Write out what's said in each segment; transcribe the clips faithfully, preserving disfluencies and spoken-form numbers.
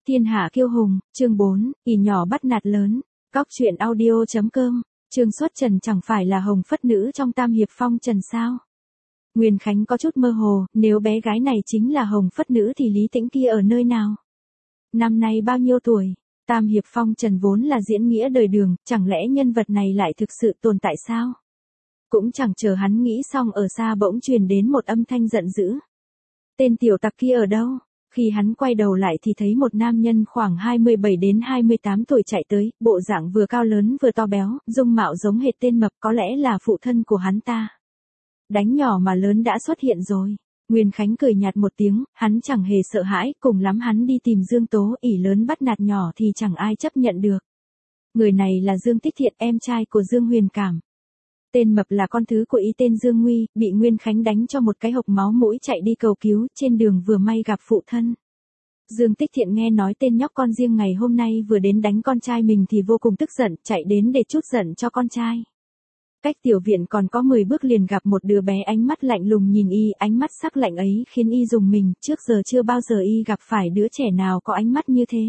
Thiên hạ kiêu hùng, chương bốn, ỷ nhỏ bắt nạt lớn. Cóc truyện audio chấm com. Trương Xuất Trần chẳng phải là hồng phất nữ trong Tam Hiệp Phong Trần sao? Nguyên Khánh có chút mơ hồ, nếu bé gái này chính là hồng phất nữ thì Lý Tĩnh kia ở nơi nào? Năm nay bao nhiêu tuổi? Tam Hiệp Phong Trần vốn là diễn nghĩa đời đường, chẳng lẽ nhân vật này lại thực sự tồn tại sao? Cũng chẳng chờ hắn nghĩ xong ở xa bỗng truyền đến một âm thanh giận dữ. Tên tiểu tặc kia ở đâu? Khi hắn quay đầu lại thì thấy một nam nhân khoảng hai mươi bảy đến hai mươi tám tuổi chạy tới, bộ dạng vừa cao lớn vừa to béo, dung mạo giống hệt tên mập, có lẽ là phụ thân của hắn ta. Đánh nhỏ mà lớn đã xuất hiện rồi. Nguyên Khánh cười nhạt một tiếng, hắn chẳng hề sợ hãi, cùng lắm hắn đi tìm Dương Tố, ỷ lớn bắt nạt nhỏ thì chẳng ai chấp nhận được. Người này là Dương Tích Thiện, em trai của Dương Huyền Cảm. Tên mập là con thứ của y tên Dương Nguy, bị Nguyên Khánh đánh cho một cái hộc máu mũi chạy đi cầu cứu, trên đường vừa may gặp phụ thân. Dương Tích Thiện nghe nói tên nhóc con riêng ngày hôm nay vừa đến đánh con trai mình thì vô cùng tức giận, chạy đến để trút giận cho con trai. Cách tiểu viện còn có mười bước liền gặp một đứa bé ánh mắt lạnh lùng nhìn y, ánh mắt sắc lạnh ấy khiến y rùng mình, trước giờ chưa bao giờ y gặp phải đứa trẻ nào có ánh mắt như thế.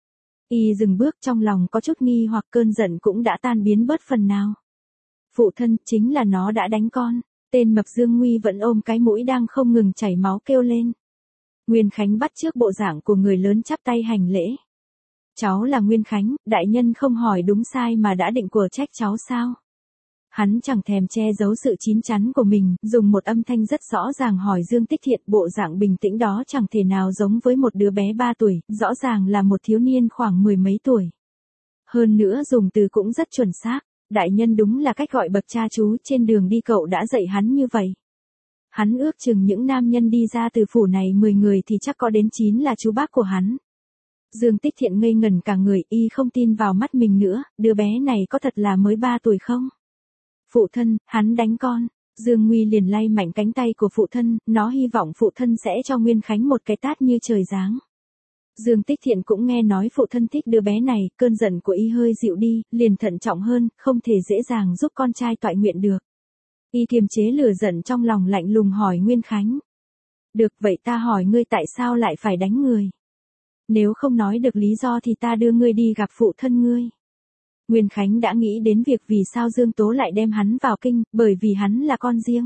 Y dừng bước, trong lòng có chút nghi hoặc, cơn giận cũng đã tan biến bớt phần nào. Phụ thân, chính là nó đã đánh con. Tên mập Dương Nguy vẫn ôm cái mũi đang không ngừng chảy máu kêu lên. Nguyên Khánh bắt chước bộ dạng của người lớn chắp tay hành lễ. Cháu là Nguyên Khánh, đại nhân không hỏi đúng sai mà đã định của trách cháu sao? Hắn chẳng thèm che giấu sự chín chắn của mình, dùng một âm thanh rất rõ ràng hỏi Dương Tích Thiện, bộ dạng bình tĩnh đó chẳng thể nào giống với một đứa bé ba tuổi, rõ ràng là một thiếu niên khoảng mười mấy tuổi. Hơn nữa dùng từ cũng rất chuẩn xác. Đại nhân đúng là cách gọi bậc cha chú, trên đường đi cậu đã dạy hắn như vậy. Hắn ước chừng những nam nhân đi ra từ phủ này mười người thì chắc có đến chín là chú bác của hắn. Dương Tích Thiện ngây ngẩn cả người, y không tin vào mắt mình nữa, đứa bé này có thật là mới ba tuổi không? Phụ thân, hắn đánh con. Dương Nguy liền lay mạnh cánh tay của phụ thân, nó hy vọng phụ thân sẽ cho Nguyên Khánh một cái tát như trời giáng. Dương Tích Thiện cũng nghe nói phụ thân thích đứa bé này, cơn giận của y hơi dịu đi, liền thận trọng hơn, không thể dễ dàng giúp con trai toại nguyện được. Y kiềm chế lửa giận trong lòng, lạnh lùng hỏi Nguyên Khánh. Được, vậy ta hỏi ngươi tại sao lại phải đánh người? Nếu không nói được lý do thì ta đưa ngươi đi gặp phụ thân ngươi. Nguyên Khánh đã nghĩ đến việc vì sao Dương Tố lại đem hắn vào kinh, bởi vì hắn là con riêng.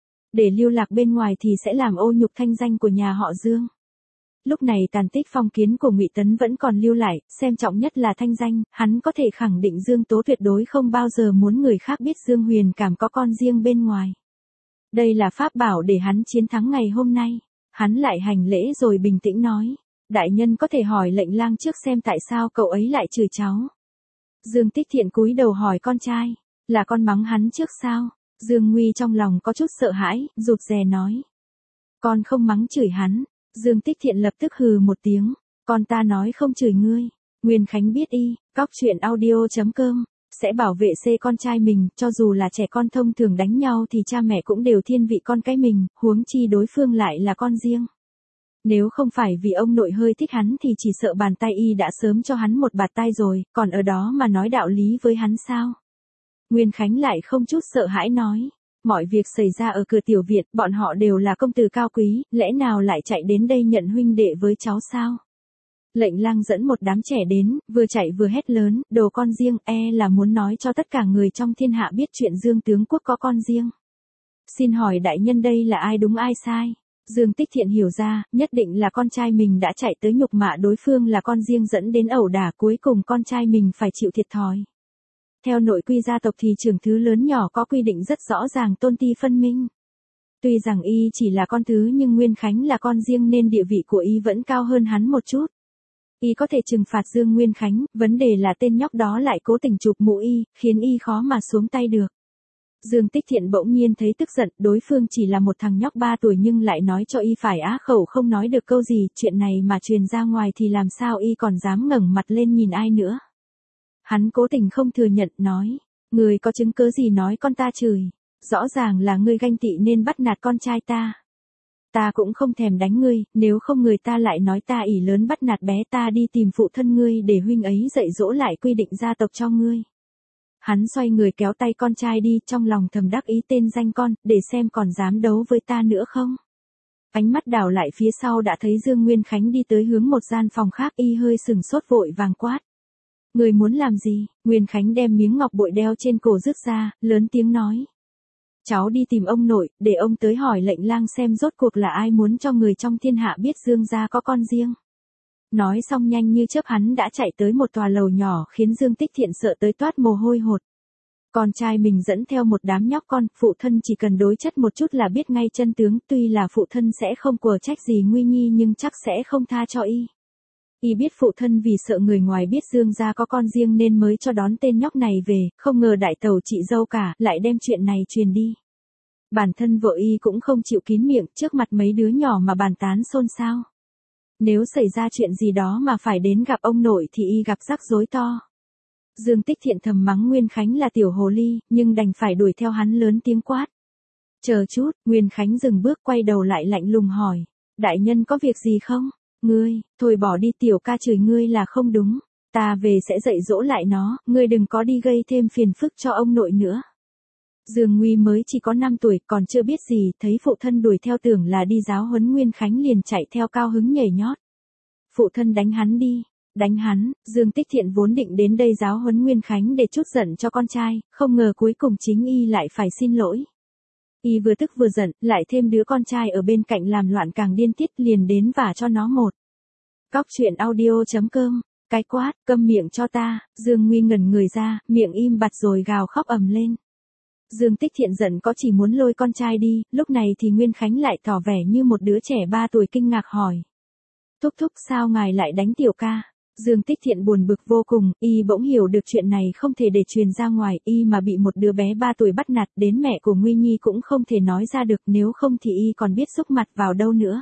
Để lưu lạc bên ngoài thì sẽ làm ô nhục thanh danh của nhà họ Dương. Lúc này tàn tích phong kiến của Ngụy Tấn vẫn còn lưu lại, xem trọng nhất là thanh danh, hắn có thể khẳng định Dương Tố tuyệt đối không bao giờ muốn người khác biết Dương Huyền Cảm có con riêng bên ngoài. Đây là pháp bảo để hắn chiến thắng ngày hôm nay. Hắn lại hành lễ rồi bình tĩnh nói, đại nhân có thể hỏi lệnh lang trước xem tại sao cậu ấy lại chửi cháu. Dương Tích Thiện cúi đầu hỏi con trai, là con mắng hắn trước sao? Dương Nguy trong lòng có chút sợ hãi, rụt rè nói, con không mắng chửi hắn. Dương Tích Thiện lập tức hừ một tiếng, con ta nói không chửi ngươi. Nguyên Khánh biết y, cóc truyện audio chấm com, sẽ bảo vệ xê con trai mình, cho dù là trẻ con thông thường đánh nhau thì cha mẹ cũng đều thiên vị con cái mình, huống chi đối phương lại là con riêng. Nếu không phải vì ông nội hơi thích hắn thì chỉ sợ bàn tay y đã sớm cho hắn một bạt tai rồi, còn ở đó mà nói đạo lý với hắn sao? Nguyên Khánh lại không chút sợ hãi nói. Mọi việc xảy ra ở cửa tiểu viện, bọn họ đều là công tử cao quý, lẽ nào lại chạy đến đây nhận huynh đệ với cháu sao? Lệnh lang dẫn một đám trẻ đến, vừa chạy vừa hét lớn, đồ con riêng, e là muốn nói cho tất cả người trong thiên hạ biết chuyện Dương tướng quốc có con riêng. Xin hỏi đại nhân đây là ai đúng ai sai? Dương Tích Thiện hiểu ra, nhất định là con trai mình đã chạy tới nhục mạ đối phương là con riêng dẫn đến ẩu đả, cuối cùng con trai mình phải chịu thiệt thòi. Theo nội quy gia tộc thì trưởng thứ lớn nhỏ có quy định rất rõ ràng, tôn ti phân minh. Tuy rằng y chỉ là con thứ nhưng Nguyên Khánh là con riêng nên địa vị của y vẫn cao hơn hắn một chút. Y có thể trừng phạt Dương Nguyên Khánh, vấn đề là tên nhóc đó lại cố tình chụp mũ y, khiến y khó mà xuống tay được. Dương Tích Thiện bỗng nhiên thấy tức giận, đối phương chỉ là một thằng nhóc ba tuổi nhưng lại nói cho y phải á khẩu không nói được câu gì, chuyện này mà truyền ra ngoài thì làm sao y còn dám ngẩng mặt lên nhìn ai nữa. Hắn cố tình không thừa nhận, nói, người có chứng cớ gì nói con ta chửi, rõ ràng là ngươi ganh tị nên bắt nạt con trai ta. Ta cũng không thèm đánh ngươi, nếu không người ta lại nói ta ỷ lớn bắt nạt bé, ta đi tìm phụ thân ngươi để huynh ấy dạy dỗ lại quy định gia tộc cho ngươi. Hắn xoay người kéo tay con trai đi, trong lòng thầm đắc ý tên danh con, để xem còn dám đấu với ta nữa không. Ánh mắt đảo lại phía sau đã thấy Dương Nguyên Khánh đi tới hướng một gian phòng khác, y hơi sừng sốt vội vàng quát. Người muốn làm gì? Nguyên Khánh đem miếng ngọc bội đeo trên cổ rước ra, lớn tiếng nói. Cháu đi tìm ông nội, để ông tới hỏi lệnh lang xem rốt cuộc là ai muốn cho người trong thiên hạ biết Dương gia có con riêng. Nói xong nhanh như chớp hắn đã chạy tới một tòa lầu nhỏ khiến Dương Tích Thiện sợ tới toát mồ hôi hột. Con trai mình dẫn theo một đám nhóc con, phụ thân chỉ cần đối chất một chút là biết ngay chân tướng, tuy là phụ thân sẽ không quở trách gì Nguy Nhi nhưng chắc sẽ không tha cho y. Y biết phụ thân vì sợ người ngoài biết Dương gia có con riêng nên mới cho đón tên nhóc này về, không ngờ đại tẩu chị dâu cả lại đem chuyện này truyền đi. Bản thân vợ y cũng không chịu kín miệng trước mặt mấy đứa nhỏ mà bàn tán xôn xao. Nếu xảy ra chuyện gì đó mà phải đến gặp ông nội thì y gặp rắc rối to. Dương Tích Thiện thầm mắng Nguyên Khánh là tiểu hồ ly, nhưng đành phải đuổi theo hắn lớn tiếng quát. Chờ chút, Nguyên Khánh dừng bước quay đầu lại lạnh lùng hỏi. Đại nhân có việc gì không? Ngươi, thôi bỏ đi, tiểu ca chửi ngươi là không đúng. Ta về sẽ dạy dỗ lại nó, ngươi đừng có đi gây thêm phiền phức cho ông nội nữa. Dương Nguy mới chỉ có năm tuổi còn chưa biết gì, thấy phụ thân đuổi theo tưởng là đi giáo huấn Nguyên Khánh liền chạy theo cao hứng nhảy nhót. Phụ thân đánh hắn đi. Đánh hắn, Dương Tích Thiện vốn định đến đây giáo huấn Nguyên Khánh để trút giận cho con trai, không ngờ cuối cùng chính y lại phải xin lỗi. Y vừa tức vừa giận, lại thêm đứa con trai ở bên cạnh làm loạn càng điên tiết liền đến vả cho nó một. Cóc truyện audio chấm com, cái quát, câm miệng cho ta, Dương Nguy ngẩn người ra, miệng im bặt rồi gào khóc ầm lên. Dương Tích Thiện giận có chỉ muốn lôi con trai đi, lúc này thì Nguyên Khánh lại tỏ vẻ như một đứa trẻ ba tuổi kinh ngạc hỏi. Thúc thúc sao ngài lại đánh tiểu ca? Dương Tích Thiện buồn bực vô cùng, y bỗng hiểu được chuyện này không thể để truyền ra ngoài, y mà bị một đứa bé ba tuổi bắt nạt, đến mẹ của Nguy Nhi cũng không thể nói ra được, nếu không thì y còn biết xúc mặt vào đâu nữa.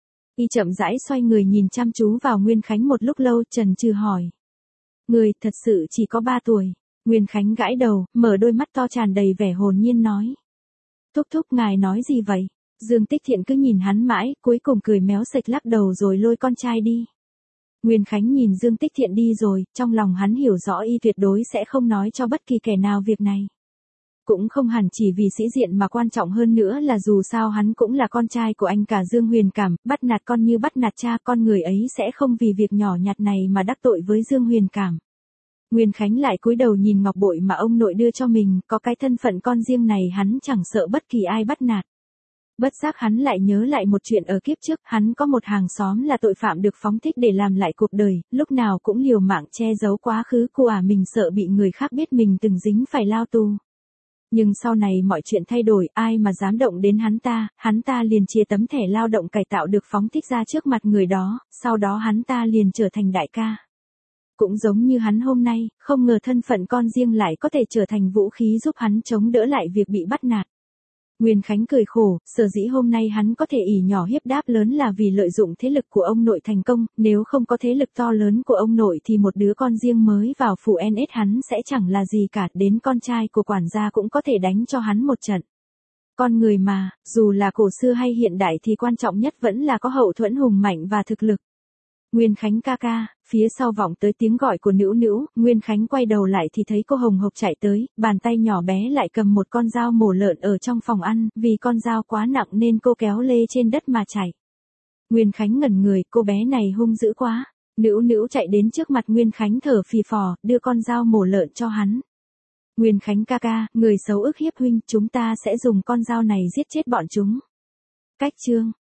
Y chậm rãi xoay người nhìn chăm chú vào Nguyên Khánh một lúc lâu, chần chừ hỏi. Người thật sự chỉ có ba tuổi. Nguyên Khánh gãi đầu, mở đôi mắt to tràn đầy vẻ hồn nhiên nói. Thúc thúc ngài nói gì vậy? Dương Tích Thiện cứ nhìn hắn mãi, cuối cùng cười méo sạch lắc đầu rồi lôi con trai đi. Nguyên Khánh nhìn Dương Tích Thiện đi rồi, trong lòng hắn hiểu rõ y tuyệt đối sẽ không nói cho bất kỳ kẻ nào việc này. Cũng không hẳn chỉ vì sĩ diện mà quan trọng hơn nữa là dù sao hắn cũng là con trai của anh cả Dương Huyền Cảm, bắt nạt con như bắt nạt cha, con người ấy sẽ không vì việc nhỏ nhặt này mà đắc tội với Dương Huyền Cảm. Nguyên Khánh lại cúi đầu nhìn ngọc bội mà ông nội đưa cho mình, có cái thân phận con riêng này hắn chẳng sợ bất kỳ ai bắt nạt. Bất giác hắn lại nhớ lại một chuyện ở kiếp trước, hắn có một hàng xóm là tội phạm được phóng thích để làm lại cuộc đời, lúc nào cũng liều mạng che giấu quá khứ của mình sợ bị người khác biết mình từng dính phải lao tù. Nhưng sau này mọi chuyện thay đổi, ai mà dám động đến hắn ta, hắn ta liền chia tấm thẻ lao động cải tạo được phóng thích ra trước mặt người đó, sau đó hắn ta liền trở thành đại ca. Cũng giống như hắn hôm nay, không ngờ thân phận con riêng lại có thể trở thành vũ khí giúp hắn chống đỡ lại việc bị bắt nạt. Nguyên Khánh cười khổ, sở dĩ hôm nay hắn có thể ỷ nhỏ hiếp đáp lớn là vì lợi dụng thế lực của ông nội thành công, nếu không có thế lực to lớn của ông nội thì một đứa con riêng mới vào phủ en ét hắn sẽ chẳng là gì cả, đến con trai của quản gia cũng có thể đánh cho hắn một trận. Con người mà, dù là cổ xưa hay hiện đại thì quan trọng nhất vẫn là có hậu thuẫn hùng mạnh và thực lực. Nguyên Khánh ca ca, phía sau vọng tới tiếng gọi của Nữu Nữu, Nguyên Khánh quay đầu lại thì thấy cô Hồng Hộc chạy tới, bàn tay nhỏ bé lại cầm một con dao mổ lợn ở trong phòng ăn, vì con dao quá nặng nên cô kéo lê trên đất mà chạy. Nguyên Khánh ngẩn người, cô bé này hung dữ quá. Nữu Nữu chạy đến trước mặt Nguyên Khánh thở phì phò, đưa con dao mổ lợn cho hắn. Nguyên Khánh ca ca, người xấu ức hiếp huynh, chúng ta sẽ dùng con dao này giết chết bọn chúng. Cách chương